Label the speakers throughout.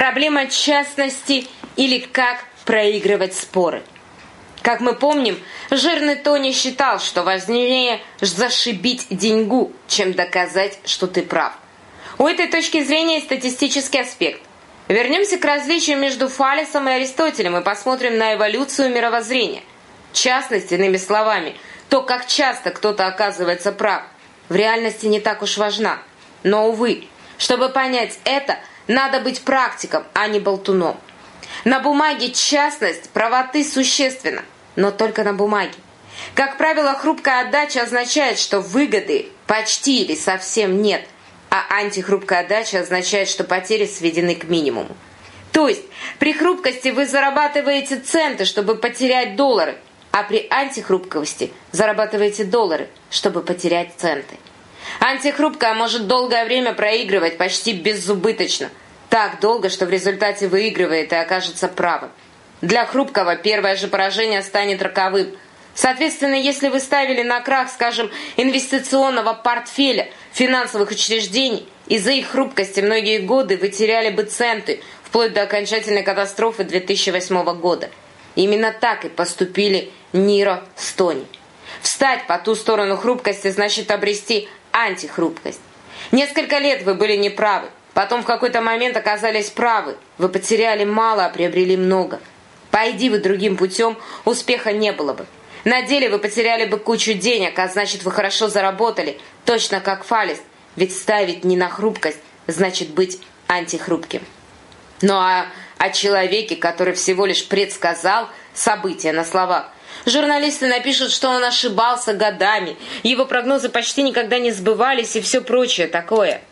Speaker 1: Проблема частности или как проигрывать споры. Как мы помним, жирный Тони считал, что важнее зашибить деньгу, чем доказать, что ты прав. У этой точки зрения есть статистический аспект. Вернемся к различию между Фалесом и Аристотелем и посмотрим на эволюцию мировоззрения. Частность, иными словами, то, как часто кто-то оказывается прав, в реальности не так уж важна. Но, увы, чтобы понять это, надо быть практиком, а не болтуном. На бумаге частность правоты существенна, но только на бумаге. Как правило, хрупкая отдача означает, что выгоды почти или совсем нет, а антихрупкая отдача означает, что потери сведены к минимуму. То есть при хрупкости вы зарабатываете центы, чтобы потерять доллары, а при антихрупкости зарабатываете доллары, чтобы потерять центы. Антихрупкая может долгое время проигрывать почти безубыточно, так долго, что в результате выигрывает и окажется правым. Для хрупкого первое же поражение станет роковым. Соответственно, если вы ставили на крах, скажем, инвестиционного портфеля финансовых учреждений, из-за их хрупкости многие годы вы теряли бы центы, вплоть до окончательной катастрофы 2008 года. Именно так и поступили Ниро с Тони. Встать по ту сторону хрупкости значит обрести антихрупкость. Несколько лет вы были неправы, потом в какой-то момент оказались правы. Вы потеряли мало, а приобрели много. Пойди вы другим путем, успеха не было бы. На деле вы потеряли бы кучу денег, а значит вы хорошо заработали, точно как Фалес, ведь ставить не на хрупкость значит быть антихрупким. Ну а о человеке, который всего лишь предсказал события на словах, журналисты напишут, что он ошибался годами, его прогнозы почти никогда не сбывались и все прочее такое.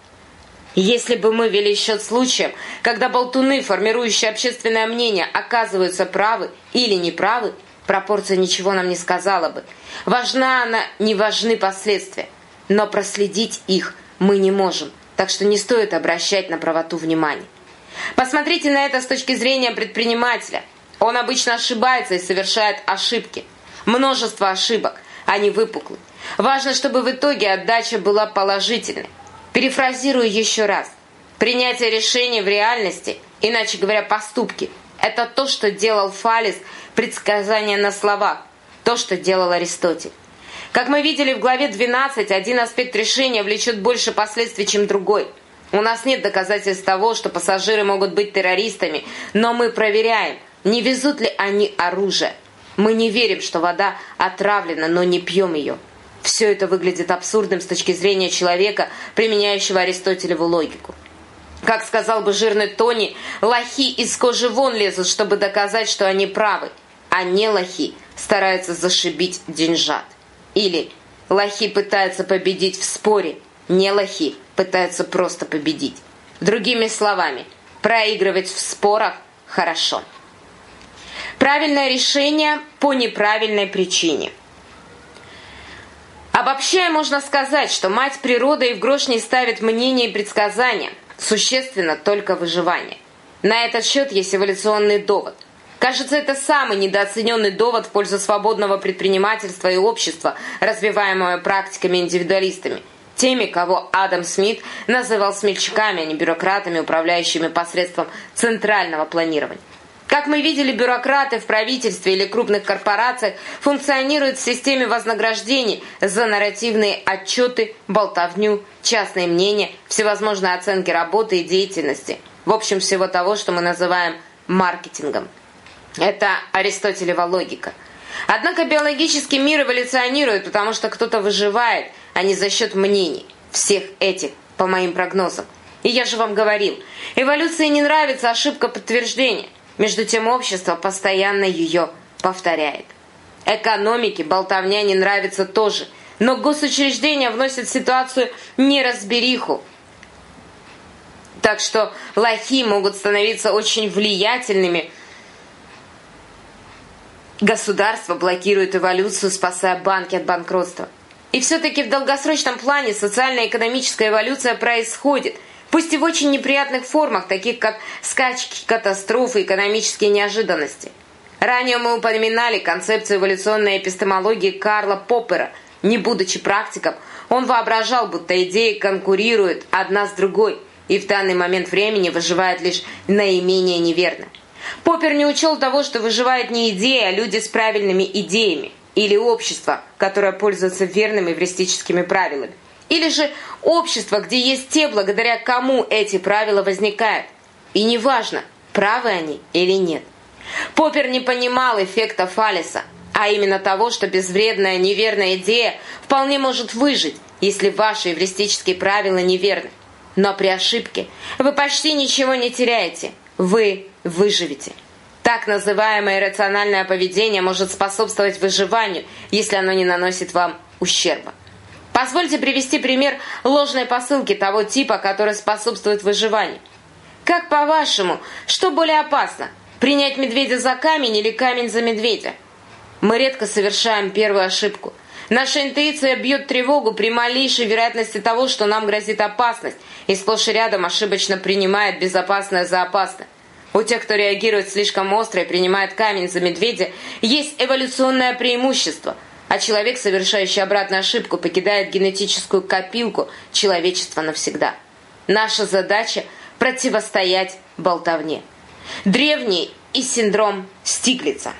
Speaker 1: Если бы мы вели счет случаям, когда болтуны, формирующие общественное мнение, оказываются правы или неправы, пропорция ничего нам не сказала бы. Важна она, не важны последствия. Но проследить их мы не можем, так что не стоит обращать на правоту внимания. Посмотрите на это с точки зрения предпринимателя. Он обычно ошибается и совершает ошибки. Множество ошибок, они выпуклы. Важно, чтобы в итоге отдача была положительной. Перефразирую еще раз. Принятие решений в реальности, иначе говоря, поступки, это то, что делал Фалес, предсказания на словах, то, что делал Аристотель. Как мы видели в главе 12, один аспект решения влечет больше последствий, чем другой. У нас нет доказательств того, что пассажиры могут быть террористами, но мы проверяем, не везут ли они оружие. Мы не верим, что вода отравлена, но не пьем ее. Все это выглядит абсурдным с точки зрения человека, применяющего аристотелеву логику. Как сказал бы жирный Тони, лохи из кожи вон лезут, чтобы доказать, что они правы, а не лохи стараются зашибить деньжат. Или лохи пытаются победить в споре, не лохи пытаются просто победить. Другими словами, проигрывать в спорах хорошо. Правильное решение по неправильной причине. Обобщая, можно сказать, что мать природа и в грош не ставит мнения и предсказания. Существенно только выживание. На этот счет есть эволюционный довод. Кажется, это самый недооцененный довод в пользу свободного предпринимательства и общества, развиваемого практиками-индивидуалистами. Теми, кого Адам Смит называл смельчаками, а не бюрократами, управляющими посредством центрального планирования. Как мы видели, бюрократы в правительстве или крупных корпорациях функционируют в системе вознаграждений за нарративные отчеты, болтовню, частные мнения, всевозможные оценки работы и деятельности. В общем, всего того, что мы называем маркетингом. Это аристотелева логика. Однако биологический мир эволюционирует, потому что кто-то выживает, а не за счет мнений. Всех этих, по моим прогнозам. И я же вам говорил, эволюции не нравится ошибка подтверждения. Между тем общество постоянно ее повторяет. Экономике болтовня не нравится тоже, но госучреждения вносят в ситуацию неразбериху. Так что лохи могут становиться очень влиятельными. Государство блокирует эволюцию, спасая банки от банкротства. И все-таки в долгосрочном плане социально-экономическая эволюция происходит, пусть и в очень неприятных формах, таких как скачки, катастрофы, экономические неожиданности. Ранее мы упоминали концепцию эволюционной эпистемологии Карла Поппера. Не будучи практиком, он воображал, будто идеи конкурируют одна с другой, и в данный момент времени выживает лишь наименее неверно. Поппер не учел того, что выживает не идеи, а люди с правильными идеями, или общество, которое пользуется верными эвристическими правилами, или же общество, где есть те, благодаря кому эти правила возникают. И неважно, правы они или нет. Поппер не понимал эффекта Фалеса, а именно того, что безвредная неверная идея вполне может выжить, если ваши эвристические правила неверны. Но при ошибке вы почти ничего не теряете, вы выживете. Так называемое рациональное поведение может способствовать выживанию, если оно не наносит вам ущерба. Позвольте привести пример ложной посылки того типа, который способствует выживанию. Как по-вашему, что более опасно? Принять медведя за камень или камень за медведя? Мы редко совершаем первую ошибку. Наша интуиция бьет тревогу при малейшей вероятности того, что нам грозит опасность, и сплошь и рядом ошибочно принимает безопасное за опасное. У тех, кто реагирует слишком остро и принимает камень за медведя, есть эволюционное преимущество, а человек, совершающий обратную ошибку, покидает генетическую копилку человечества навсегда. Наша задача – противостоять болтовне. Древний и синдром Стиглица.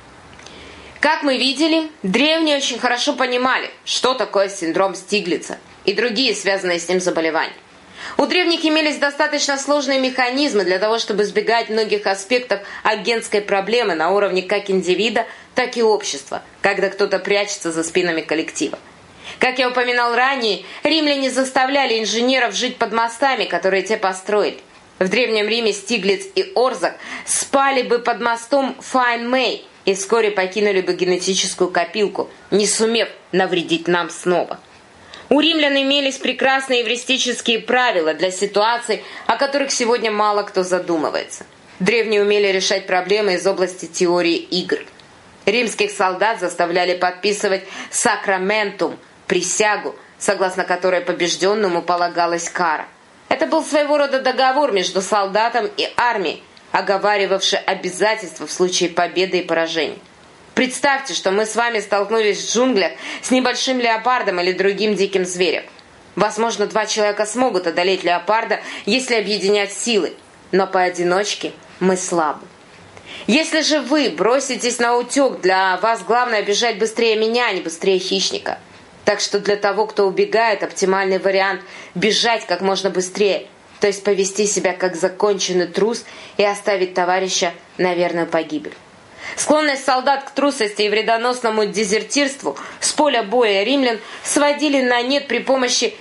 Speaker 1: Как мы видели, древние очень хорошо понимали, что такое синдром Стиглица и другие связанные с ним заболевания. У древних имелись достаточно сложные механизмы для того, чтобы избегать многих аспектов агентской проблемы на уровне как индивида, так и общества, когда кто-то прячется за спинами коллектива. Как я упоминал ранее, римляне заставляли инженеров жить под мостами, которые те построили. В Древнем Риме Стиглиц и Орзак спали бы под мостом Файн-Мэй и вскоре покинули бы генетическую копилку, не сумев навредить нам снова. У римлян имелись прекрасные эвристические правила для ситуаций, о которых сегодня мало кто задумывается. Древние умели решать проблемы из области теории игр. Римских солдат заставляли подписывать сакраментум, присягу, согласно которой побежденному полагалась кара. Это был своего рода договор между солдатом и армией, оговаривавший обязательства в случае победы и поражения. Представьте, что мы с вами столкнулись в джунглях с небольшим леопардом или другим диким зверем. Возможно, два человека смогут одолеть леопарда, если объединять силы, но поодиночке мы слабы. Если же вы броситесь на утек, для вас главное бежать быстрее меня, а не быстрее хищника. Так что для того, кто убегает, оптимальный вариант – бежать как можно быстрее, то есть повести себя как законченный трус и оставить товарища на верную погибель. Склонность солдат к трусости и вредоносному дезертирству с поля боя римлян сводили на нет при помощи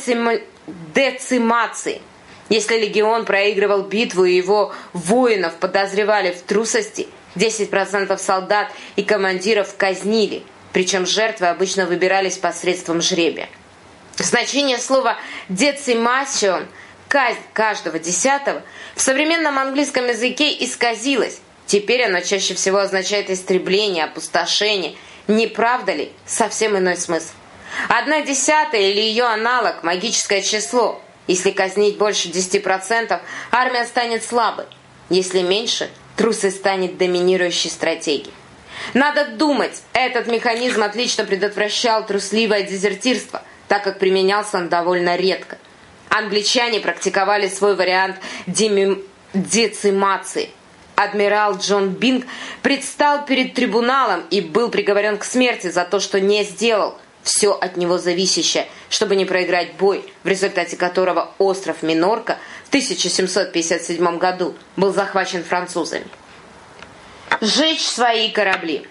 Speaker 1: децимации. Если легион проигрывал битву и его воинов подозревали в трусости, 10% солдат и командиров казнили, причем жертвы обычно выбирались посредством жребия. Значение слова «децимацион» – казнь каждого десятого – в современном английском языке исказилось. Теперь оно чаще всего означает истребление, опустошение. Не правда ли? Совсем иной смысл. 1/10 или ее аналог – магическое число. Если казнить больше 10%, армия станет слабой. Если меньше, трусость станет доминирующей стратегией. Надо думать, этот механизм отлично предотвращал трусливое дезертирство, так как применялся он довольно редко. Англичане практиковали свой вариант децимации. Адмирал Джон Бинг предстал перед трибуналом и был приговорен к смерти за то, что не сделал все от него зависящее, чтобы не проиграть бой, в результате которого остров Минорка в 1757 году был захвачен французами. Сжечь свои корабли.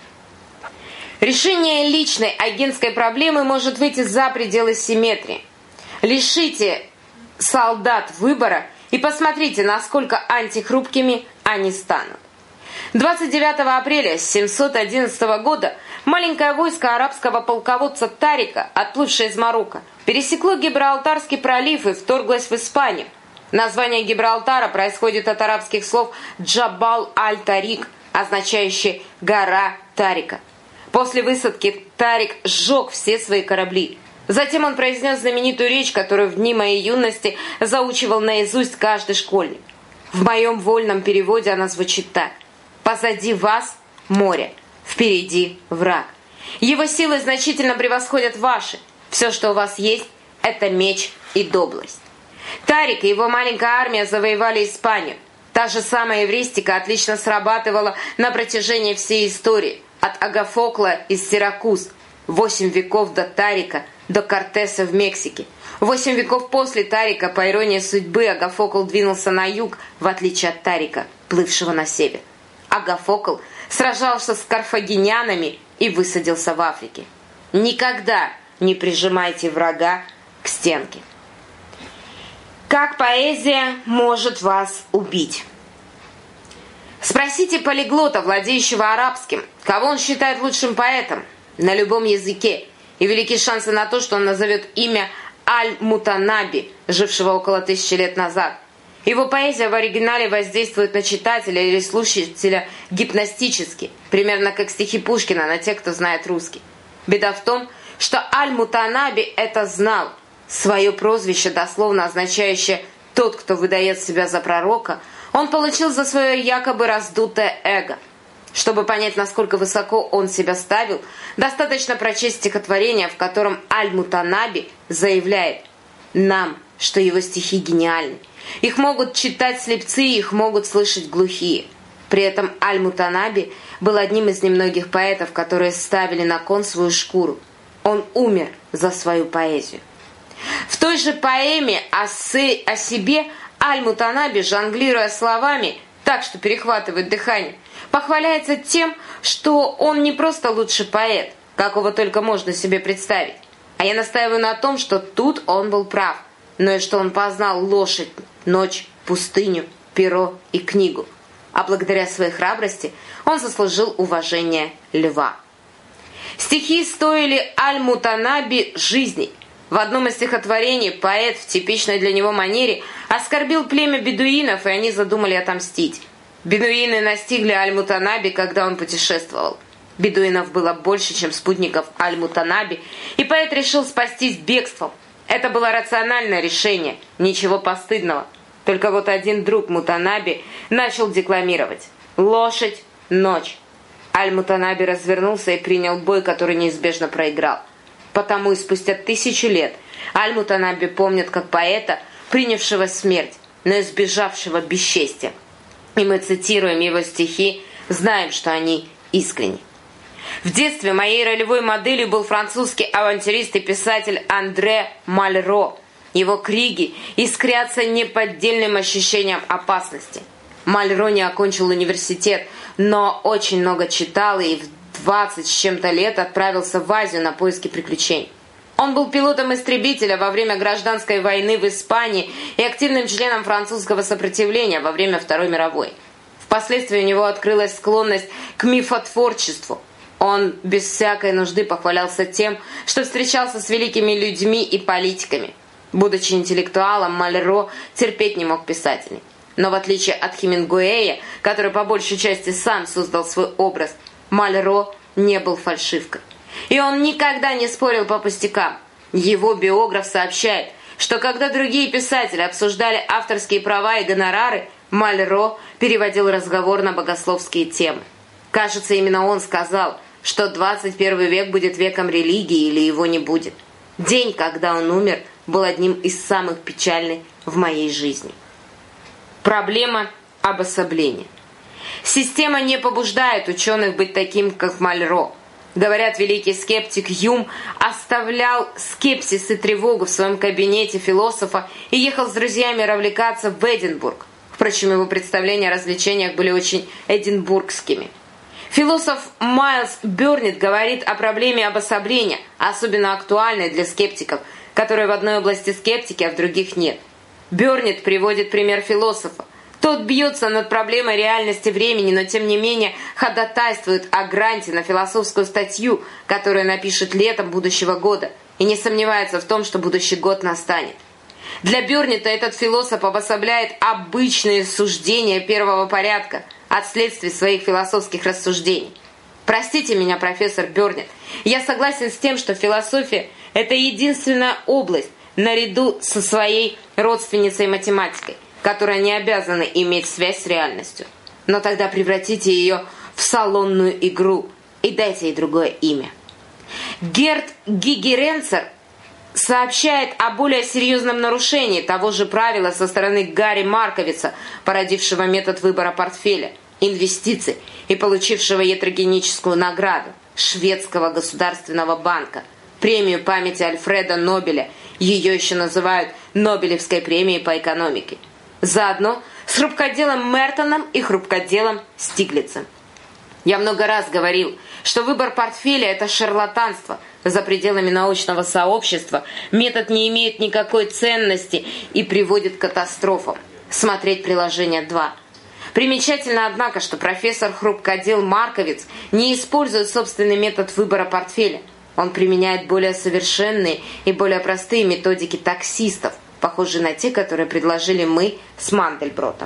Speaker 1: Решение личной агентской проблемы может выйти за пределы симметрии. Лишите солдат выбора и посмотрите, насколько антихрупкими они станут. 29 апреля 711 года маленькое войско арабского полководца Тарика, отплывшее из Марокко, пересекло Гибралтарский пролив и вторглось в Испанию. Название Гибралтара происходит от арабских слов «Джабал аль-Тарик», означающий «гора Тарика». После высадки Тарик сжег все свои корабли. Затем он произнес знаменитую речь, которую в дни моей юности заучивал наизусть каждый школьник. В моем вольном переводе она звучит так: «Позади вас море, впереди враг. Его силы значительно превосходят ваши. Все, что у вас есть, это меч и доблесть». Тарик и его маленькая армия завоевали Испанию. Та же самая эвристика отлично срабатывала на протяжении всей истории. От Агафокла из Сиракуз, 8 веков до Тарика, до Кортеса в Мексике. 8 веков после Тарика, по иронии судьбы, Агафокл двинулся на юг, в отличие от Тарика, плывшего на север. Агафокл сражался с карфагенянами и высадился в Африке. Никогда не прижимайте врага к стенке. Как поэзия может вас убить? Спросите полиглота, владеющего арабским, кого он считает лучшим поэтом на любом языке, и велики шансы на то, что он назовет имя Аль-Мутанаби, жившего около 1000 лет назад. Его поэзия в оригинале воздействует на читателя или слушателя гипнотически, примерно как стихи Пушкина на тех, кто знает русский. Беда в том, что Аль-Мутанаби это знал. Свое прозвище, дословно означающее «тот, кто выдает себя за пророка», он получил за свое якобы раздутое эго. Чтобы понять, насколько высоко он себя ставил, достаточно прочесть стихотворение, в котором Аль-Мутанаби заявляет нам, что его стихи гениальны. Их могут читать слепцы, их могут слышать глухие. При этом Аль-Мутанаби был одним из немногих поэтов, которые ставили на кон свою шкуру. Он умер за свою поэзию. В той же поэме о себе Аль-Мутанаби, жонглируя словами, так что перехватывает дыхание, похваляется тем, что он не просто лучший поэт, какого только можно себе представить. А я настаиваю на том, что тут он был прав, но и что он познал лошадь, ночь, пустыню, перо и книгу. А благодаря своей храбрости он заслужил уважение льва. Стихи стоили Аль-Мутанаби жизни. В одном из стихотворений поэт в типичной для него манере оскорбил племя бедуинов, и они задумали отомстить. Бедуины настигли Аль-Мутанаби, когда он путешествовал. Бедуинов было больше, чем спутников Аль-Мутанаби, и поэт решил спастись бегством. Это было рациональное решение, ничего постыдного. Только вот один друг Мутанаби начал декламировать «Лошадь, ночь». Аль-Мутанаби развернулся и принял бой, который неизбежно проиграл. Потому и спустя 1000 лет Аль-Мутанаби помнят как поэта, принявшего смерть, но избежавшего бесчестия. И мы цитируем его стихи, знаем, что они искренни. В детстве моей ролевой моделью был французский авантюрист и писатель Андре Мальро. Его книги искрятся неподдельным ощущением опасности. Мальро не окончил университет, но очень много читал и в 20 с чем-то лет отправился в Азию на поиски приключений. Он был пилотом истребителя во время гражданской войны в Испании и активным членом французского сопротивления во время Второй мировой. Впоследствии у него открылась склонность к мифотворчеству. Он без всякой нужды похвалялся тем, что встречался с великими людьми и политиками. Будучи интеллектуалом, Мальро терпеть не мог писателей. Но в отличие от Хемингуэя, который по большей части сам создал свой образ, Мальро не был фальшивкой. И он никогда не спорил по пустякам. Его биограф сообщает, что когда другие писатели обсуждали авторские права и гонорары, Мальро переводил разговор на богословские темы. Кажется, именно он сказал, что 21 век будет веком религии или его не будет. День, когда он умер, был одним из самых печальных в моей жизни. Проблема обособления. Система не побуждает ученых быть таким, как Мальро. Говорят, великий скептик Юм оставлял скепсис и тревогу в своем кабинете философа и ехал с друзьями развлекаться в Эдинбург. Впрочем, его представления о развлечениях были очень эдинбургскими. Философ Майлз Бёрнет говорит о проблеме обособления, особенно актуальной для скептиков, которые в одной области скептики, а в других нет. Бёрнет приводит пример философа. Тот бьется над проблемой реальности времени, но тем не менее ходатайствует о гранте на философскую статью, которую напишет летом будущего года, и не сомневается в том, что будущий год настанет. Для Бёрнета этот философ обособляет обычные суждения первого порядка от следствий своих философских рассуждений. Простите меня, профессор Бёрнет, я согласен с тем, что философия – это единственная область, наряду со своей родственницей математикой, которая не обязана иметь связь с реальностью. Но тогда превратите ее в салонную игру и дайте ей другое имя. Герт Гигеренцер сообщает о более серьезном нарушении того же правила со стороны Гарри Марковица, породившего метод выбора портфеля, инвестиций и получившего ятрогеническую награду Шведского государственного банка, премию памяти Альфреда Нобеля, ее еще называют Нобелевской премией по экономике, заодно с хрупкоделом Мертоном и хрупкоделом Стиглицем. Я много раз говорил, что выбор портфеля – это шарлатанство. За пределами научного сообщества метод не имеет никакой ценности и приводит к катастрофам. Смотреть приложение 2. Примечательно, однако, что профессор хрупкодел Марковиц не использует собственный метод выбора портфеля. Он применяет более совершенные и более простые методики таксистов, похожие на те, которые предложили мы с Мандельбротом.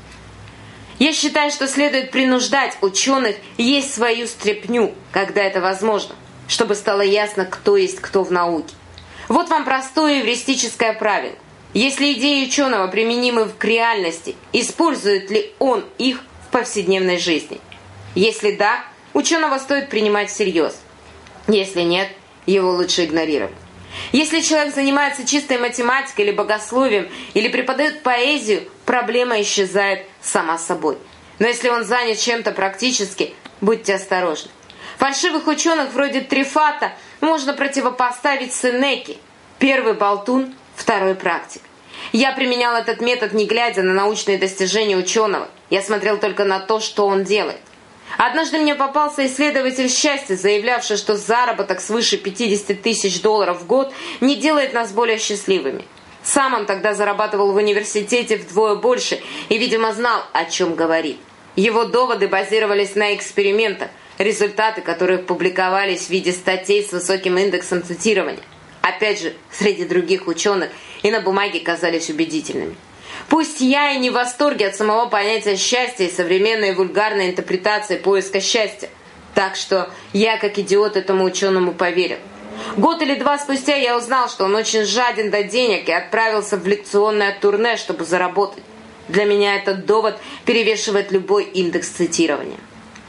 Speaker 1: Я считаю, что следует принуждать ученых есть свою стряпню, когда это возможно, чтобы стало ясно, кто есть кто в науке. Вот вам простое эвристическое правило. Если идеи ученого применимы к реальности, использует ли он их в повседневной жизни? Если да, ученого стоит принимать всерьез. Если нет, его лучше игнорировать. Если человек занимается чистой математикой или богословием, или преподает поэзию, проблема исчезает сама собой. Но если он занят чем-то практически, будьте осторожны. Фальшивых ученых вроде Трифата можно противопоставить Сенеке. Первый болтун, второй практик. Я применял этот метод, не глядя на научные достижения ученого. Я смотрел только на то, что он делает. Однажды мне попался исследователь счастья, заявлявший, что заработок свыше $50 тысяч в год не делает нас более счастливыми. Сам он тогда зарабатывал в университете вдвое больше и, видимо, знал, о чем говорит. Его доводы базировались на экспериментах, результаты которых публиковались в виде статей с высоким индексом цитирования. Опять же, среди других ученых и на бумаге казались убедительными. Пусть я и не в восторге от самого понятия счастья и современной вульгарной интерпретации поиска счастья, так что я, как идиот, этому ученому поверил. Год или два спустя я узнал, что он очень жаден до денег и отправился в лекционное турне, чтобы заработать. Для меня этот довод перевешивает любой индекс цитирования.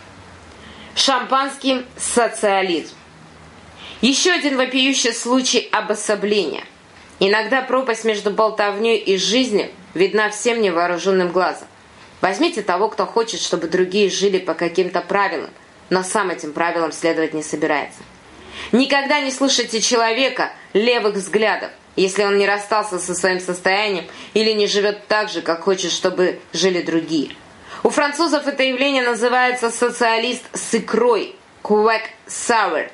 Speaker 1: Шампанский социализм. Еще один вопиющий случай обособления. Иногда пропасть между болтовней и жизнью видна всем невооруженным глазом. Возьмите того, кто хочет, чтобы другие жили по каким-то правилам, но сам этим правилам следовать не собирается. Никогда не слушайте человека левых взглядов, если он не расстался со своим состоянием или не живет так же, как хочет, чтобы жили другие. У французов это явление называется социалист с икрой, quack sour.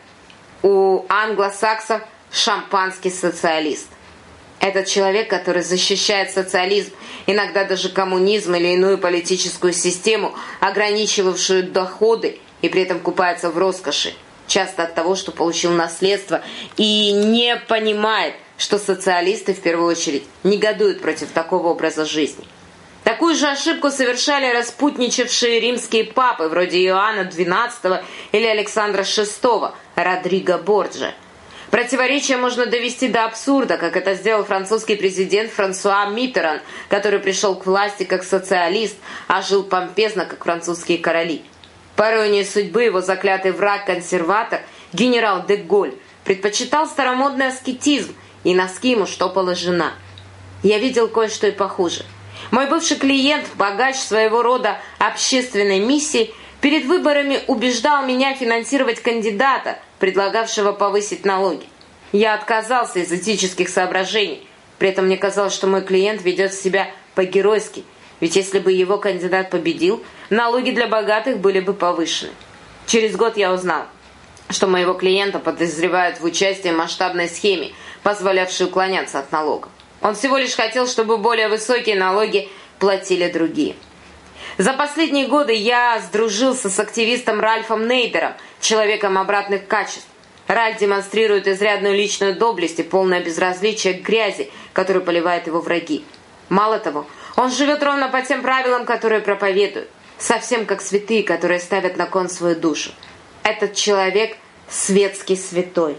Speaker 1: У англосаксов шампанский социалист. Этот человек, который защищает социализм, иногда даже коммунизм или иную политическую систему, ограничивавшую доходы и при этом купается в роскоши, часто от того, что получил наследство, и не понимает, что социалисты в первую очередь негодуют против такого образа жизни. Такую же ошибку совершали распутничавшие римские папы, вроде Иоанна XII или Александра VI, Родриго Борджиа. Противоречие можно довести до абсурда, как это сделал французский президент Франсуа Миттеран, который пришел к власти как социалист, а жил помпезно, как французские короли. По иронии судьбы, его заклятый враг-консерватор, генерал де Голь, предпочитал старомодный аскетизм, и носки ему штопала жена. Я видел кое-что и похуже. Мой бывший клиент, богач своего рода общественной миссии, перед выборами убеждал меня финансировать кандидата, предлагавшего повысить налоги. Я отказался из этических соображений. При этом мне казалось, что мой клиент ведет себя по-геройски, ведь если бы его кандидат победил, налоги для богатых были бы повышены. Через год я узнал, что моего клиента подозревают в участии в масштабной схеме, позволявшей уклоняться от налогов. Он всего лишь хотел, чтобы более высокие налоги платили другие. За последние годы я сдружился с активистом Ральфом Нейдером, человеком обратных качеств. Ральф демонстрирует изрядную личную доблесть и полное безразличие к грязи, которую поливают его враги. Мало того, он живет ровно по тем правилам, которые проповедует, совсем как святые, которые ставят на кон свою душу. Этот человек – светский святой.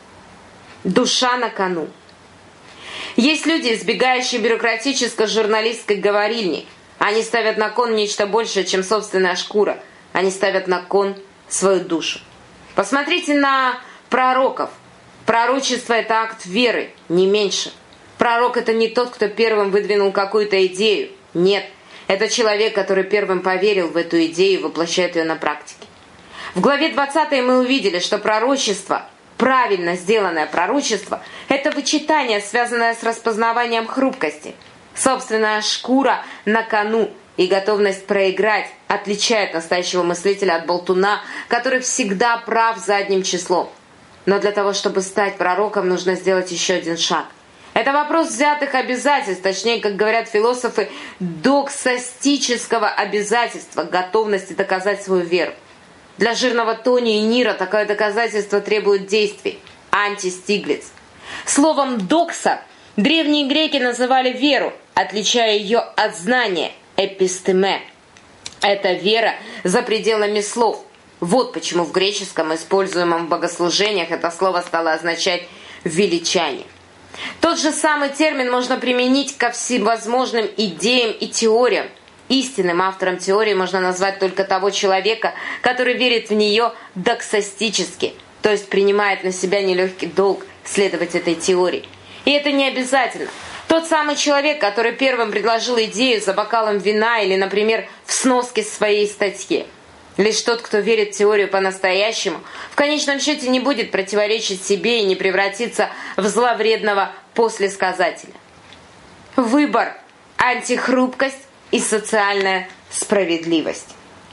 Speaker 1: Душа на кону. Есть люди, избегающие бюрократической журналистской говорильни. Они ставят на кон нечто большее, чем собственная шкура. Они ставят на кон свою душу. Посмотрите на пророков. Пророчество – это акт веры, не меньше. Пророк – это не тот, кто первым выдвинул какую-то идею. Нет, это человек, который первым поверил в эту идею и воплощает ее на практике. В главе 20 мы увидели, что пророчество, правильно сделанное пророчество, это вычитание, связанное с распознаванием хрупкости. Собственная шкура на кону и готовность проиграть отличает настоящего мыслителя от болтуна, который всегда прав задним числом. Но для того, чтобы стать пророком, нужно сделать еще один шаг. Это вопрос взятых обязательств, точнее, как говорят философы, доксастического обязательства, готовности доказать свою веру. Для жирного Тони и Нира такое доказательство требует действий. Антистиглиц. Словом «докса» древние греки называли веру, отличая ее от знания – эпистеме. Это вера за пределами слов. Вот почему в греческом, используемом в богослужениях, это слово стало означать «величание». Тот же самый термин можно применить ко всевозможным идеям и теориям. Истинным автором теории можно назвать только того человека, который верит в нее доксастически, то есть принимает на себя нелегкий долг следовать этой теории. И это не обязательно. Тот самый человек, который первым предложил идею за бокалом вина или, например, в сноске своей статье. Лишь тот, кто верит в теорию по-настоящему, в конечном счете не будет противоречить себе и не превратиться в зловредного послесказателя. Выбор, антихрупкость и социальная справедливость.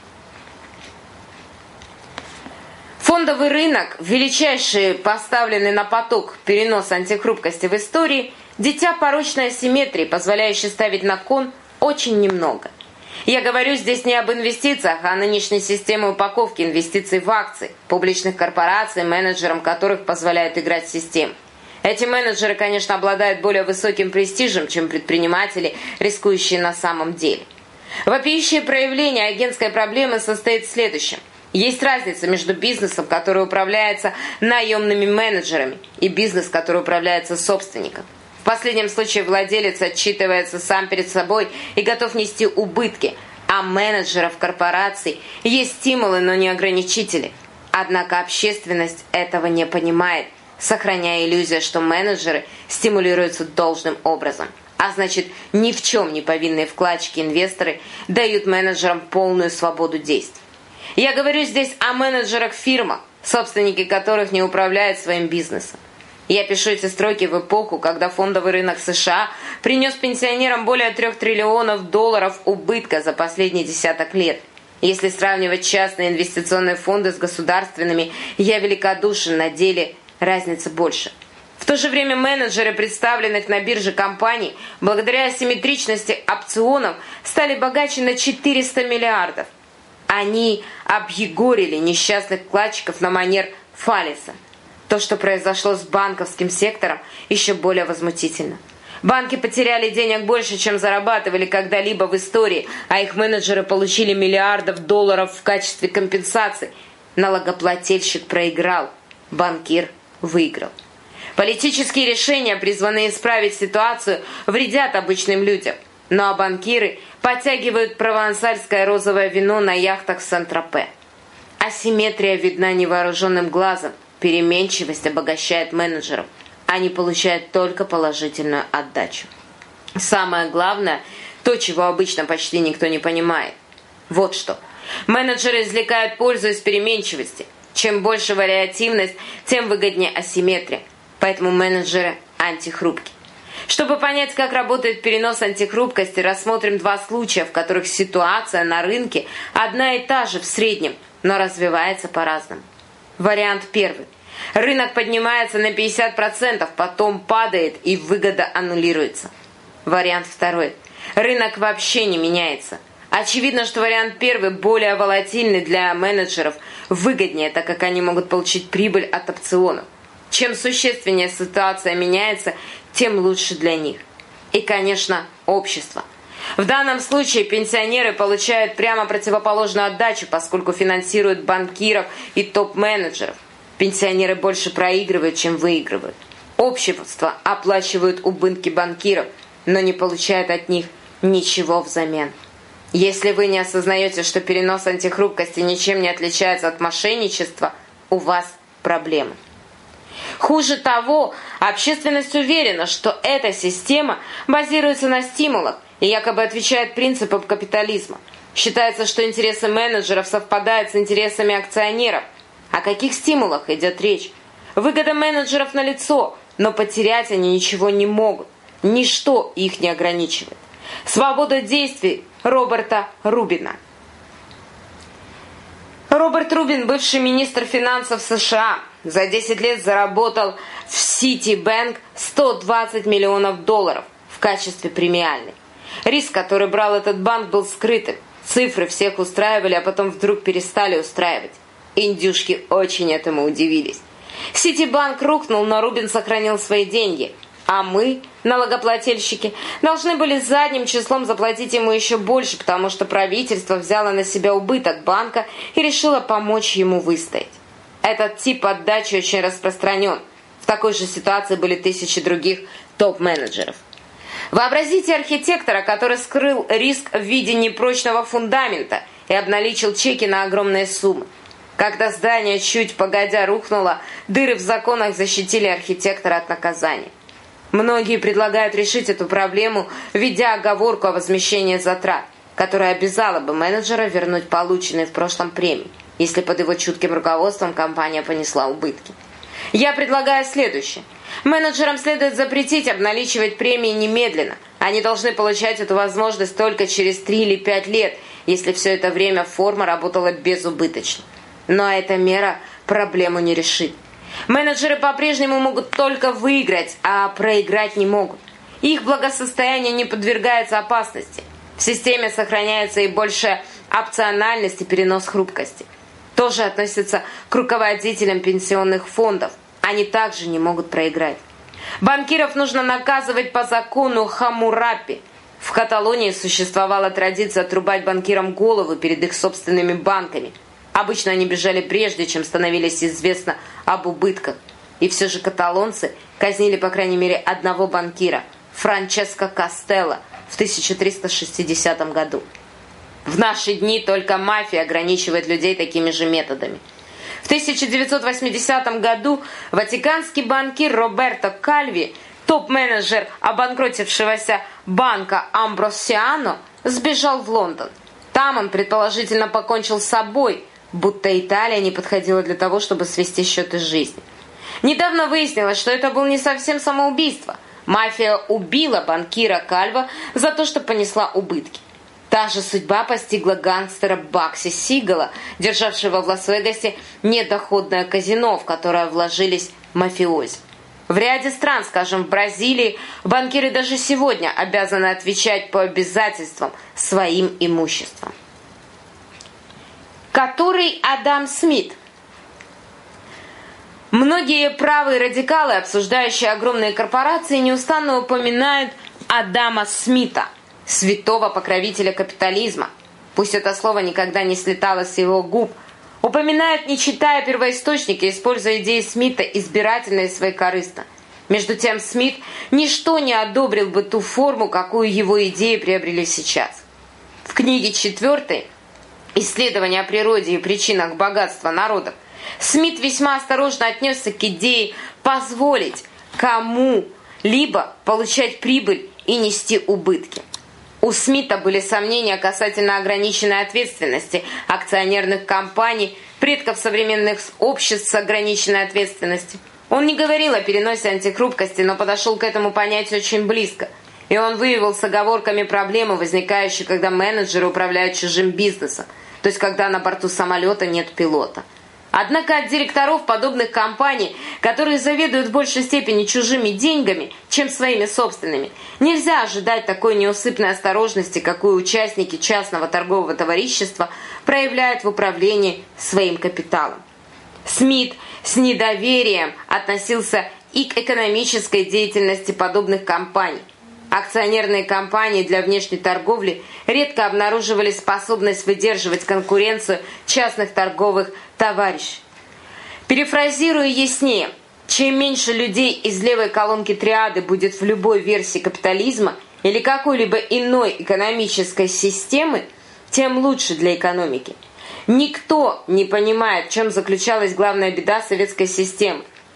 Speaker 1: Фондовый рынок, величайший поставленный на поток перенос антихрупкости в истории, дитя порочной асимметрии, позволяющей ставить на кон очень немного. Я говорю здесь не об инвестициях, а о нынешней системе упаковки инвестиций в акции, публичных корпораций, менеджерам которых позволяют играть в систему. Эти менеджеры, конечно, обладают более высоким престижем, чем предприниматели, рискующие на самом деле. Вопиющее проявление агентской проблемы состоит в следующем. Есть разница между бизнесом, который управляется наемными менеджерами, и бизнес, который управляется собственником. В последнем случае владелец отчитывается сам перед собой и готов нести убытки, а менеджеров корпораций есть стимулы, но не ограничители. Однако общественность этого не понимает, сохраняя иллюзию, что менеджеры стимулируются должным образом. А значит, ни в чем не повинные вкладчики-инвесторы дают менеджерам полную свободу действий. Я говорю здесь о менеджерах-фирмах, собственники которых не управляют своим бизнесом. Я пишу эти строки в эпоху, когда фондовый рынок США принес пенсионерам более 3 триллионов долларов убытка за последние десяток лет. Если сравнивать частные инвестиционные фонды с государственными, я великодушен, на деле разница больше. В то же время менеджеры представленных на бирже компаний, благодаря асимметричности опционов, стали богаче на 400 миллиардов. Они объегорили несчастных вкладчиков на манер Фаллиса. То, что произошло с банковским сектором, еще более возмутительно. Банки потеряли денег больше, чем зарабатывали когда-либо в истории, а их менеджеры получили миллиардов долларов в качестве компенсации. Налогоплательщик проиграл, банкир выиграл. Политические решения, призванные исправить ситуацию, вредят обычным людям. Ну а банкиры подтягивают провансальское розовое вино на яхтах в Сан-Тропе. Асимметрия видна невооруженным глазом. Переменчивость обогащает менеджеров. Они получают только положительную отдачу. Самое главное, то, чего обычно почти никто не понимает. Вот что. Менеджеры извлекают пользу из переменчивости. Чем больше вариативность, тем выгоднее асимметрия. Поэтому менеджеры антихрупки. Чтобы понять, как работает перенос антихрупкости, рассмотрим 2 случая, в которых ситуация на рынке одна и та же в среднем, но развивается по-разному. Вариант первый. Рынок поднимается на 50%, потом падает и выгода аннулируется. Вариант второй. Рынок вообще не меняется. Очевидно, что вариант первый более волатильный для менеджеров, выгоднее, так как они могут получить прибыль от опционов. Чем существеннее ситуация меняется, тем лучше для них. И, конечно, общество. В данном случае пенсионеры получают прямо противоположную отдачу, поскольку финансируют банкиров и топ-менеджеров. Пенсионеры больше проигрывают, чем выигрывают. Общество оплачивает убытки банкиров, но не получает от них ничего взамен. Если вы не осознаете, что перенос антихрупкости ничем не отличается от мошенничества, у вас проблемы. Хуже того, общественность уверена, что эта система базируется на стимулах и якобы отвечает принципам капитализма. Считается, что интересы менеджеров совпадают с интересами акционеров. О каких стимулах идет речь? Выгода менеджеров налицо, но потерять они ничего не могут. Ничто их не ограничивает. Свобода действий Роберта Рубина. Роберт Рубин, бывший министр финансов США, за 10 лет заработал в Citibank $120 миллионов в качестве премиальной. Риск, который брал этот банк, был скрытым. Цифры всех устраивали, а потом вдруг перестали устраивать. Индюшки очень этому удивились. Citibank рухнул, но Рубин сохранил свои деньги. А мы, налогоплательщики, должны были задним числом заплатить ему еще больше, потому что правительство взяло на себя убыток банка и решило помочь ему выстоять. Этот тип отдачи очень распространен. В такой же ситуации были тысячи других топ-менеджеров. Вообразите архитектора, который скрыл риск в виде непрочного фундамента и обналичил чеки на огромные суммы. Когда здание чуть погодя рухнуло, дыры в законах защитили архитектора от наказания. Многие предлагают решить эту проблему, введя оговорку о возмещении затрат, которая обязала бы менеджера вернуть полученные в прошлом премии, если под его чутким руководством компания понесла убытки. Я предлагаю следующее. Менеджерам следует запретить обналичивать премии немедленно. Они должны получать эту возможность только через 3 или 5 лет, если все это время форма работала безубыточно. Но эта мера проблему не решит. Менеджеры по-прежнему могут только выиграть, а проиграть не могут. Их благосостояние не подвергается опасности. В системе сохраняется и большая опциональность и перенос хрупкости. Тоже относится к руководителям пенсионных фондов. Они также не могут проиграть. Банкиров нужно наказывать по закону Хаммурапи. В Каталонии существовала традиция отрубать банкирам головы перед их собственными банками. Обычно они бежали прежде, чем становились известно об убытках. И все же каталонцы казнили по крайней мере одного банкира, Франческо Кастелло, в 1360 году. В наши дни только мафия ограничивает людей такими же методами. В 1980 году ватиканский банкир Роберто Кальви, топ-менеджер обанкротившегося банка Амбросиано, сбежал в Лондон. Там он предположительно покончил с собой, будто Италия не подходила для того, чтобы свести счеты с жизнью. Недавно выяснилось, что это было не совсем самоубийство. Мафия убила банкира Кальва за то, что понесла убытки. Та же судьба постигла гангстера Бакси Сигала, державшего в Лас-Вегасе недоходное казино, в которое вложились мафиози. В ряде стран, скажем, в Бразилии, банкиры даже сегодня обязаны отвечать по обязательствам своим имуществом. Который Адам Смит? Многие правые радикалы, обсуждающие огромные корпорации, неустанно упоминают Адама Смита, святого покровителя капитализма. Пусть это слово никогда не слетало с его губ. Упоминают, не читая первоисточники, используя идеи Смита избирательно и своекорыстно. Между тем Смит ничто не одобрил бы ту форму, какую его идеи приобрели сейчас. В книге 4 «Исследование о природе и причинах богатства народов» Смит весьма осторожно отнесся к идее позволить кому-либо получать прибыль и нести убытки. У Смита были сомнения касательно ограниченной ответственности акционерных компаний, предков современных обществ с ограниченной ответственностью. Он не говорил о переносе антихрупкости, но подошел к этому понятию очень близко. И он выявил с оговорками проблемы, возникающие, когда менеджеры управляют чужим бизнесом, то есть когда на борту самолета нет пилота. Однако от директоров подобных компаний, которые заведуют в большей степени чужими деньгами, чем своими собственными, нельзя ожидать такой неусыпной осторожности, какую участники частного торгового товарищества проявляют в управлении своим капиталом. Смит с недоверием относился и к экономической деятельности подобных компаний. Акционерные компании для внешней торговли редко обнаруживали способность выдерживать конкуренцию частных торговых товарищей. Перефразируя яснее, чем меньше людей из левой колонки триады будет в любой версии капитализма или какой-либо иной экономической системы, тем лучше для экономики. Никто не понимает, в чем заключалась главная беда советской системы.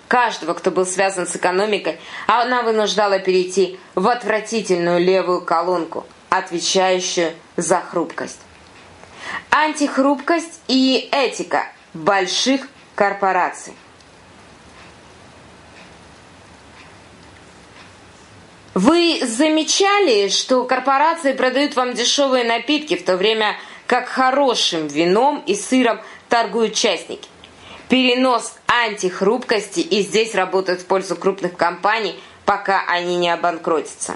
Speaker 1: Каждого, кто был связан с экономикой, она вынуждала перейти в отвратительную левую колонку, отвечающую за хрупкость. Антихрупкость и этика больших корпораций. Вы замечали, что корпорации продают вам дешевые напитки, в то время как хорошим вином и сыром торгуют частники? Перенос антихрупкости и здесь работает в пользу крупных компаний, пока они не обанкротятся.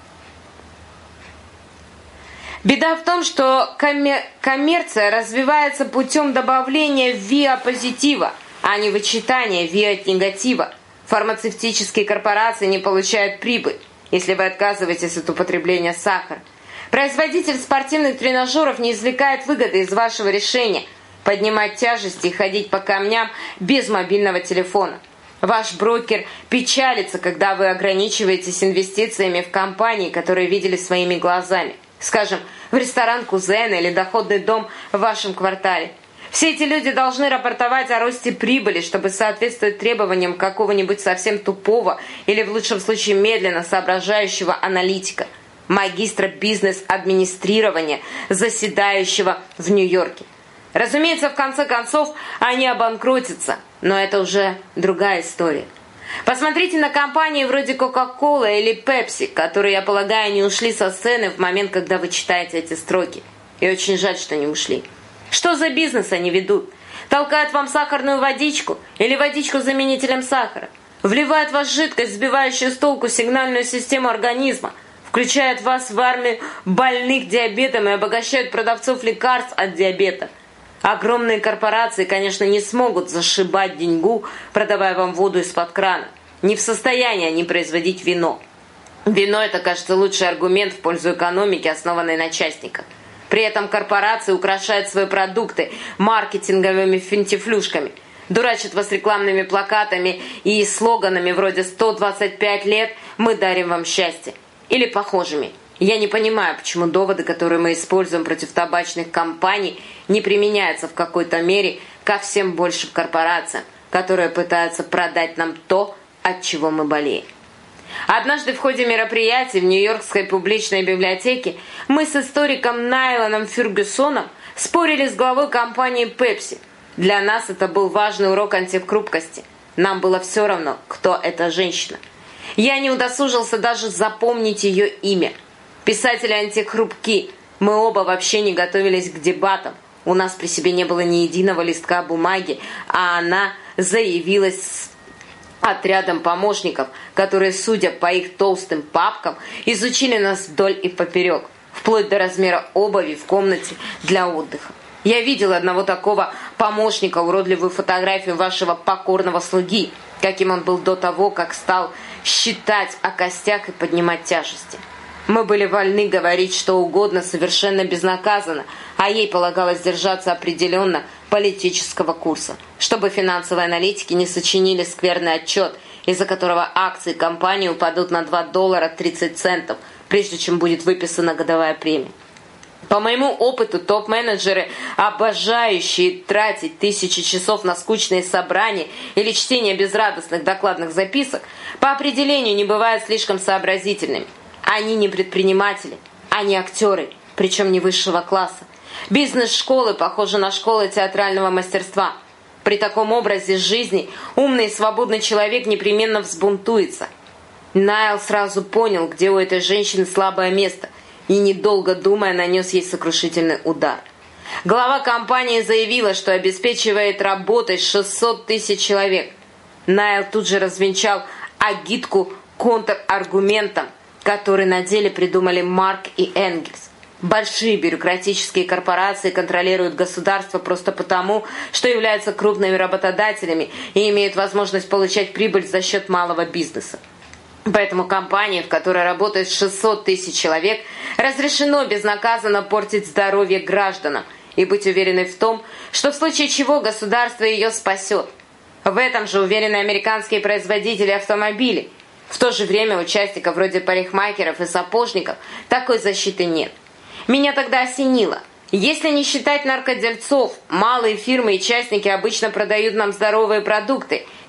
Speaker 1: Беда в том, что коммерция развивается путем добавления виа-позитива, а не вычитания виа-негатива. Фармацевтические корпорации не получают прибыль, если вы отказываетесь от употребления сахара. Производитель спортивных тренажеров не извлекает выгоды из вашего решения поднимать тяжести и ходить по камням без мобильного телефона. Ваш брокер печалится, когда вы ограничиваетесь инвестициями в компании, которые видели своими глазами. Скажем, в ресторан кузена или доходный дом в вашем квартале. Все эти люди должны рапортовать о росте прибыли, чтобы соответствовать требованиям какого-нибудь совсем тупого или, в лучшем случае, медленно соображающего аналитика, магистра бизнес-администрирования, заседающего в Нью-Йорке. Разумеется, в конце концов, они обанкротятся, но это уже другая история. Посмотрите на компании вроде Coca-Cola или Pepsi, которые, я полагаю, не ушли со сцены в момент, когда вы читаете эти строки. И очень жаль, что не ушли. Что за бизнес они ведут? Толкают вам сахарную водичку или водичку с заменителем сахара? Вливают в вас жидкость, сбивающую с толку сигнальную систему организма? Включают вас в армию больных диабетом и обогащают продавцов лекарств от диабета? Огромные корпорации, конечно, не смогут зашибать деньгу, продавая вам воду из-под крана. Не в состоянии они производить вино. Вино – это, кажется, лучший аргумент в пользу экономики, основанной на частниках. При этом корпорации украшают свои продукты маркетинговыми финтифлюшками, дурачат вас рекламными плакатами и слоганами вроде «125 лет мы дарим вам счастье» или похожими. Я не понимаю, почему доводы, которые мы используем против табачных компаний, не применяются в какой-то мере ко всем большим корпорациям, которые пытаются продать нам то, от чего мы болеем. Однажды в ходе мероприятия в Нью-Йоркской публичной библиотеке мы с историком Найланом Фергюсоном спорили с главой компании Pepsi. Для нас это был важный урок антихрупкости. Нам было все равно, кто эта женщина. Я не удосужился даже запомнить ее имя. Писатели антихрупки. Мы оба вообще не готовились к дебатам. У нас при себе не было ни единого листка бумаги, а она заявилась с отрядом помощников, которые, судя по их толстым папкам, изучили нас вдоль и поперек, вплоть до размера обуви в комнате для отдыха. Я видел одного такого помощника, уродливую фотографию вашего покорного слуги, каким он был до того, как стал считать о костях и поднимать тяжести. Мы были вольны говорить что угодно совершенно безнаказанно, а ей полагалось держаться определенно политического курса, чтобы финансовые аналитики не сочинили скверный отчет, из-за которого акции компании упадут на $2.30, прежде чем будет выписана годовая премия. По моему опыту, топ-менеджеры, обожающие тратить тысячи часов на скучные собрания или чтение безрадостных докладных записок, по определению не бывают слишком сообразительными. Они не предприниматели, они актеры, причем не высшего класса. Бизнес-школы похожи на школы театрального мастерства. При таком образе жизни умный и свободный человек непременно взбунтуется. Найл сразу понял, где у этой женщины слабое место, и, недолго думая, нанес ей сокрушительный удар. Глава компании заявила, что обеспечивает работой 600 тысяч человек. Найл тут же развенчал агитку контраргументом, который на деле придумали Марк и Энгельс. Большие бюрократические корпорации контролируют государство просто потому, что являются крупными работодателями и имеют возможность получать прибыль за счет малого бизнеса. Поэтому компании, в которой работает 600 тысяч человек, разрешено безнаказанно портить здоровье гражданам и быть уверенной в том, что в случае чего государство ее спасет. В этом же уверены американские производители автомобилей. В то же время участников вроде парикмахеров и сапожников такой защиты нет. Меня тогда осенило. Если не считать наркодельцов, малые фирмы и частники обычно продают нам здоровые продукты,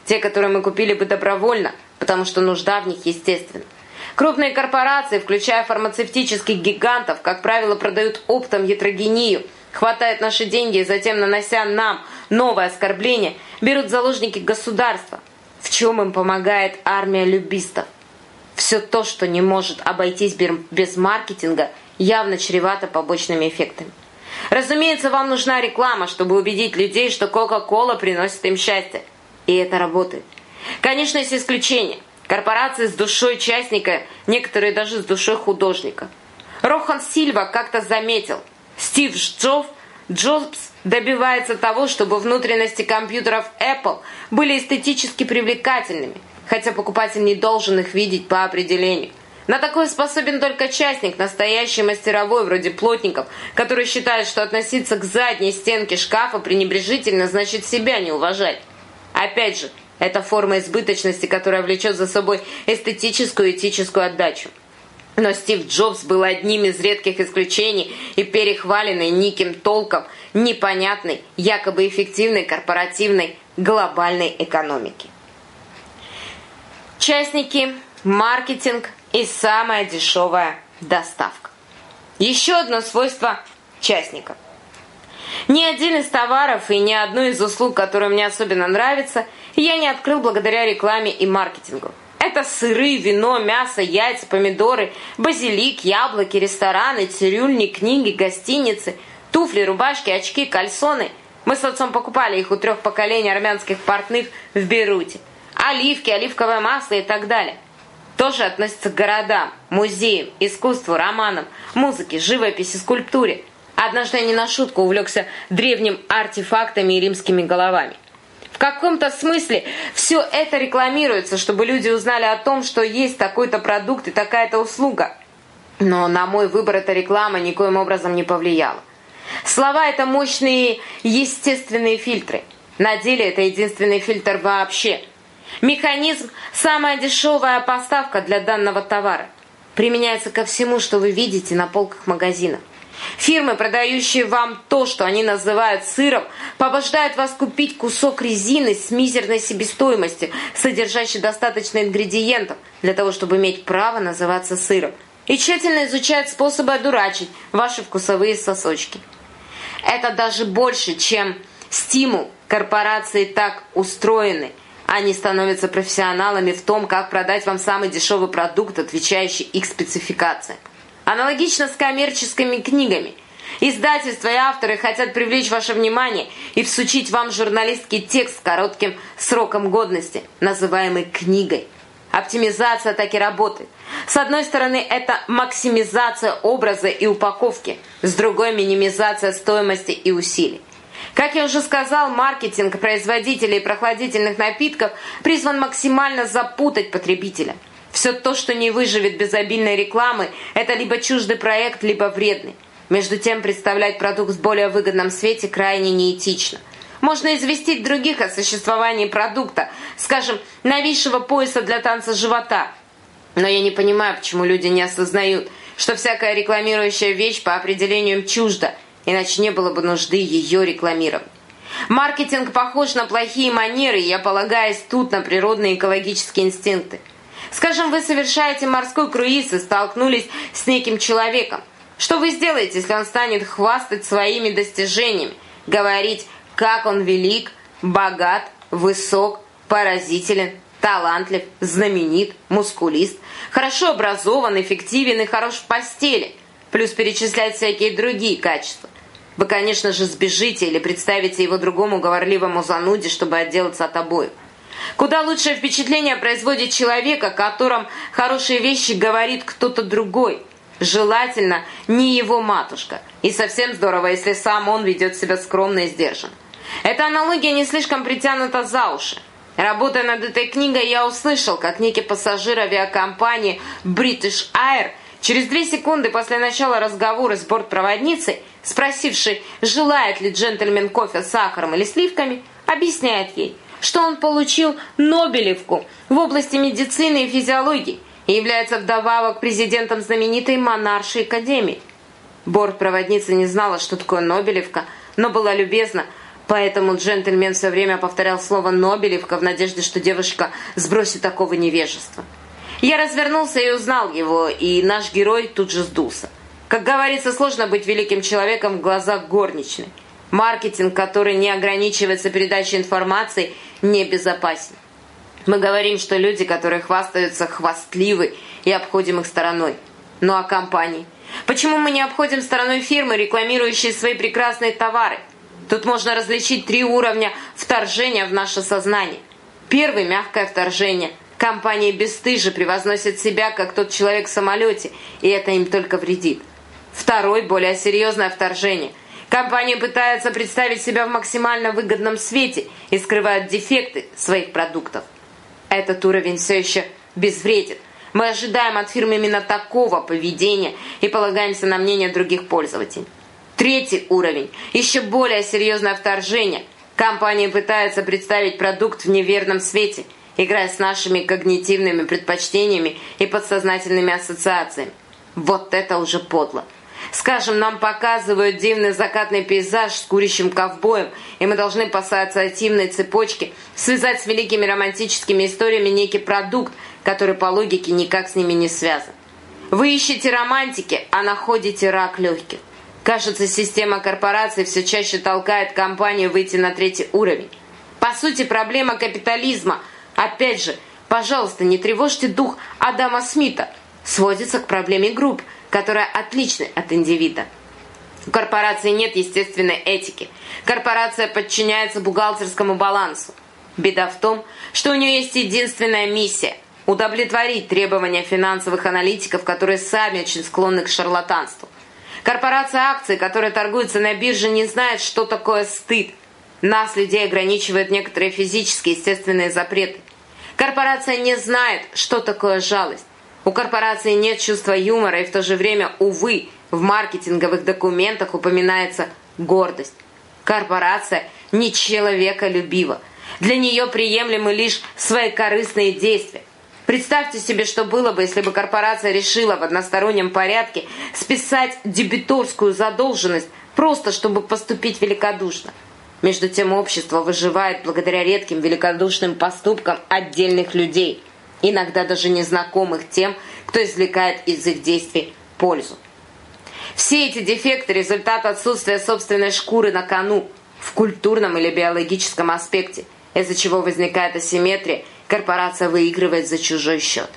Speaker 1: Те, которые мы купили бы добровольно, потому что нужда в них естественна. Крупные корпорации, включая фармацевтических гигантов, как правило, продают оптом ятрогению, хватают наши деньги и затем, нанося нам новое оскорбление, берут в заложники государства. В чем им помогает армия любистов? Все то, что не может обойтись без маркетинга, явно чревато побочными эффектами. Разумеется, вам нужна реклама, чтобы убедить людей, что Кока-Кола приносит им счастье. И это работает. Конечно, есть исключения. Корпорации с душой частника, некоторые даже с душой художника. Рохан Сильва как-то заметил, Стив Джобс добивается того, чтобы внутренности компьютеров Apple были эстетически привлекательными, хотя покупатель не должен их видеть по определению. На такое способен только частник, настоящий мастеровой, вроде плотников, который считает, что относиться к задней стенке шкафа пренебрежительно значит себя не уважать. Опять же, это форма избыточности, которая влечет за собой эстетическую и этическую отдачу. Но Стив Джобс был одним из редких исключений и перехваленный никем толком непонятной, якобы эффективной корпоративной глобальной экономики. Частники, маркетинг и самая дешевая доставка. Еще одно свойство частников. Ни один из товаров и ни одну из услуг, которые мне особенно нравятся, я не открыл благодаря рекламе и маркетингу. Это сыры, вино, мясо, яйца, помидоры, базилик, яблоки, рестораны, цирюльни, книги, гостиницы, туфли, рубашки, очки, кальсоны. Мы с отцом покупали их у 3 поколений армянских портных в Бейруте. Оливки, оливковое масло и так далее. Тоже относится к городам, музеям, искусству, романам, музыке, живописи, скульптуре. Однажды я не на шутку увлекся древними артефактами и римскими головами. В каком-то смысле все это рекламируется, чтобы люди узнали о том, что есть такой-то продукт и такая-то услуга. Но на мой выбор эта реклама никоим образом не повлияла. Слова – это мощные естественные фильтры. На деле это единственный фильтр вообще. Механизм – самая дешевая поставка для данного товара. Применяется ко всему, что вы видите на полках магазинов. Фирмы, продающие вам то, что они называют сыром, побуждают вас купить кусок резины с мизерной себестоимостью, содержащей достаточно ингредиентов для того, чтобы иметь право называться сыром, и тщательно изучают способы одурачить ваши вкусовые сосочки. Это даже больше, чем стимул. Корпорации так устроены. Они становятся профессионалами в том, как продать вам самый дешевый продукт, отвечающий их спецификациям. Аналогично с коммерческими книгами. Издательства и авторы хотят привлечь ваше внимание и всучить вам журналистский текст с коротким сроком годности, называемый книгой. Оптимизация так и работает. С одной стороны, это максимизация образа и упаковки, с другой – минимизация стоимости и усилий. Как я уже сказал, маркетинг производителей прохладительных напитков призван максимально запутать потребителя. Все то, что не выживет без обильной рекламы, это либо чуждый проект, либо вредный. Между тем, представлять продукт в более выгодном свете крайне неэтично. Можно известить других о существовании продукта, скажем, новейшего пояса для танца живота. Но я не понимаю, почему люди не осознают, что всякая рекламирующая вещь по определению им чужда, иначе не было бы нужды ее рекламировать. Маркетинг похож на плохие манеры, я полагаюсь тут на природные экологические инстинкты. Скажем, вы совершаете морской круиз и столкнулись с неким человеком. Что вы сделаете, если он станет хвастать своими достижениями, говорить, как он велик, богат, высок, поразителен, талантлив, знаменит, мускулист, хорошо образован, эффективен и хорош в постели, плюс перечислять всякие другие качества? Вы, конечно же, сбежите или представите его другому говорливому зануде, чтобы отделаться от обоих. Куда лучшее впечатление производит человек, о котором хорошие вещи говорит кто-то другой. Желательно не его матушка. И совсем здорово, если сам он ведет себя скромно и сдержанно. Эта аналогия не слишком притянута за уши. Работая над этой книгой, я услышал, как некий пассажир авиакомпании British Air через 2 секунды после начала разговора с бортпроводницей, спросившей, желает ли джентльмен кофе с сахаром или сливками, объясняет ей, что он получил Нобелевку в области медицины и физиологии и является вдобавок президентом знаменитой монаршей академии. Бортпроводница не знала, что такое Нобелевка, но была любезна Поэтому джентльмен все время повторял слово «Нобелевка» в надежде, что девушка сбросит такого невежества. Я развернулся и узнал его, и наш герой тут же сдулся. Как говорится, сложно быть великим человеком в глазах горничной. Маркетинг, который не ограничивается передачей информации, небезопасен. Мы говорим, что люди, которые хвастаются, хвастливы и обходим их стороной. Ну а компании? Почему мы не обходим стороной фирмы, рекламирующие свои прекрасные товары? Тут можно различить 3 уровня вторжения в наше сознание. Первый – мягкое вторжение. Компании бесстыже превозносят себя, как тот человек в самолете, и это им только вредит. Второй – более серьезное вторжение. Компании пытаются представить себя в максимально выгодном свете и скрывают дефекты своих продуктов. Этот уровень все еще безвреден. Мы ожидаем от фирм именно такого поведения и полагаемся на мнение других пользователей. Третий уровень – еще более серьезное вторжение. Компании пытаются представить продукт в неверном свете, играя с нашими когнитивными предпочтениями и подсознательными ассоциациями. Вот это уже подло. Скажем, нам показывают дивный закатный пейзаж с курящим ковбоем, и мы должны по ассоциативной цепочке связать с великими романтическими историями некий продукт, который по логике никак с ними не связан. Вы ищете романтики, а находите рак легких. Кажется, система корпораций все чаще толкает компанию выйти на третий уровень. По сути, проблема капитализма, опять же, пожалуйста, не тревожьте дух Адама Смита, сводится к проблеме групп, которая отлична от индивида. У корпорации нет естественной этики. Корпорация подчиняется бухгалтерскому балансу. Беда в том, что у нее есть единственная миссия – удовлетворить требования финансовых аналитиков, которые сами очень склонны к шарлатанству. Корпорация акций, которая торгуется на бирже, не знает, что такое стыд. Нас, людей, ограничивают некоторые физические естественные запреты. Корпорация не знает, что такое жалость. У корпорации нет чувства юмора, и в то же время, увы, в маркетинговых документах упоминается гордость. Корпорация не человеколюбива. Для нее приемлемы лишь своекорыстные действия. Представьте себе, что было бы, если бы корпорация решила в одностороннем порядке списать дебиторскую задолженность, просто чтобы поступить великодушно. Между тем общество выживает благодаря редким великодушным поступкам отдельных людей, иногда даже незнакомых тем, кто извлекает из их действий пользу. Все эти дефекты – результат отсутствия собственной шкуры на кону в культурном или биологическом аспекте, из-за чего возникает асимметрия, корпорация выигрывает за чужой счет.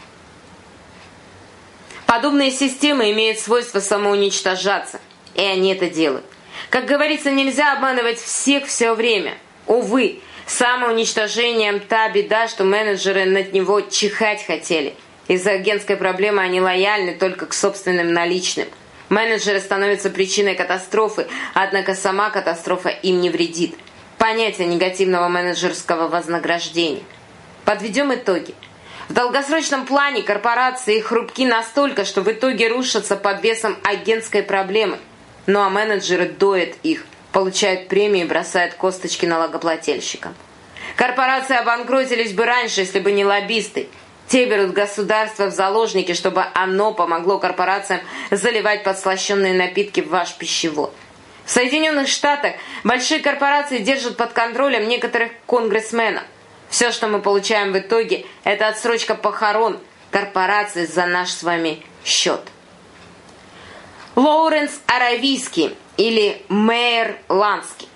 Speaker 1: Подобные системы имеют свойство самоуничтожаться, и они это делают. Как говорится, нельзя обманывать всех все время. Увы, самоуничтожением та беда, что менеджеры над него чихать хотели. Из-за агентской проблемы они лояльны только к собственным наличным. Менеджеры становятся причиной катастрофы, однако сама катастрофа им не вредит. Понятие негативного менеджерского вознаграждения. Подведем итоги. В долгосрочном плане корпорации хрупки настолько, что в итоге рушатся под весом агентской проблемы. Ну а менеджеры доят их, получают премии и бросают косточки налогоплательщикам. Корпорации обанкротились бы раньше, если бы не лоббисты. Те берут государство в заложники, чтобы оно помогло корпорациям заливать подслащенные напитки в ваш пищевод. В Соединенных Штатах большие корпорации держат под контролем некоторых конгрессменов. Все, что мы получаем в итоге, это отсрочка похорон корпораций за наш с вами счет. Лоуренс Аравийский или Мейер Ланский.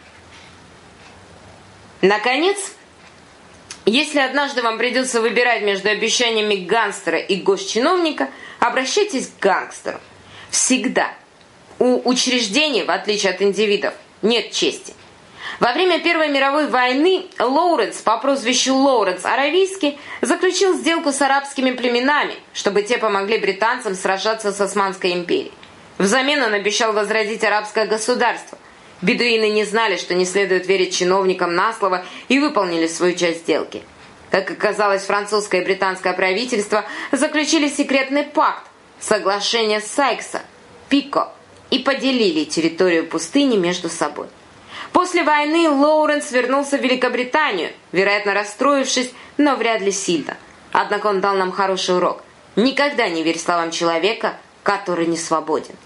Speaker 1: Наконец, если однажды вам придется выбирать между обещаниями гангстера и госчиновника, обращайтесь к гангстеру. Всегда. У учреждений, в отличие от индивидов, нет чести. Во время Первой мировой войны Лоуренс по прозвищу Лоуренс Аравийский заключил сделку с арабскими племенами, чтобы те помогли британцам сражаться с Османской империей. Взамен он обещал возродить арабское государство. Бедуины не знали, что не следует верить чиновникам на слово, и выполнили свою часть сделки. Как оказалось, французское и британское правительство заключили секретный пакт, соглашение Сайкса, Пико, и поделили территорию пустыни между собой. После войны Лоуренс вернулся в Великобританию, вероятно расстроившись, но вряд ли сильно. Однако он дал нам хороший урок. Никогда не верь словам человека, который не свободен.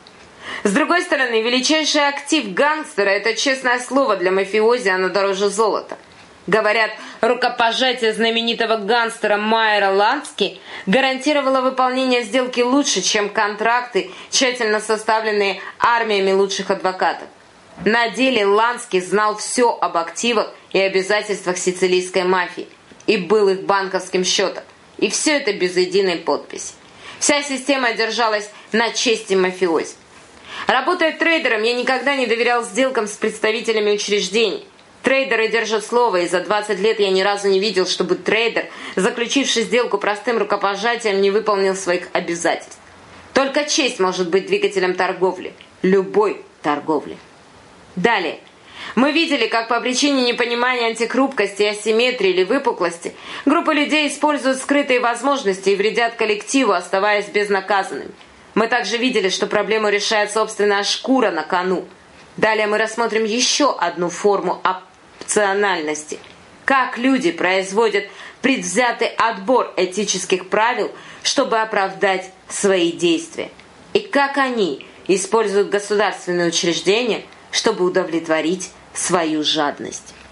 Speaker 1: С другой стороны, величайший актив гангстера – это честное слово для мафиози, оно дороже золота. Говорят, рукопожатие знаменитого гангстера Майера Лански гарантировало выполнение сделки лучше, чем контракты, тщательно составленные армиями лучших адвокатов. На деле Лански знал все об активах и обязательствах сицилийской мафии и был их банковским счетом. И все это без единой подписи. Вся система держалась на чести мафиози. Работая трейдером, я никогда не доверял сделкам с представителями учреждений. Трейдеры держат слово, и за 20 лет я ни разу не видел, чтобы трейдер, заключивший сделку простым рукопожатием, не выполнил своих обязательств. Только честь может быть двигателем торговли. Любой торговли. Далее. Мы видели, как по причине непонимания антихрупкости, асимметрии или выпуклости группы людей используют скрытые возможности и вредят коллективу, оставаясь безнаказанными. Мы также видели, что проблему решает собственная шкура на кону. Далее мы рассмотрим еще одну форму опциональности. Как люди производят предвзятый отбор этических правил, чтобы оправдать свои действия. И как они используют государственные учреждения, чтобы удовлетворить свою жадность.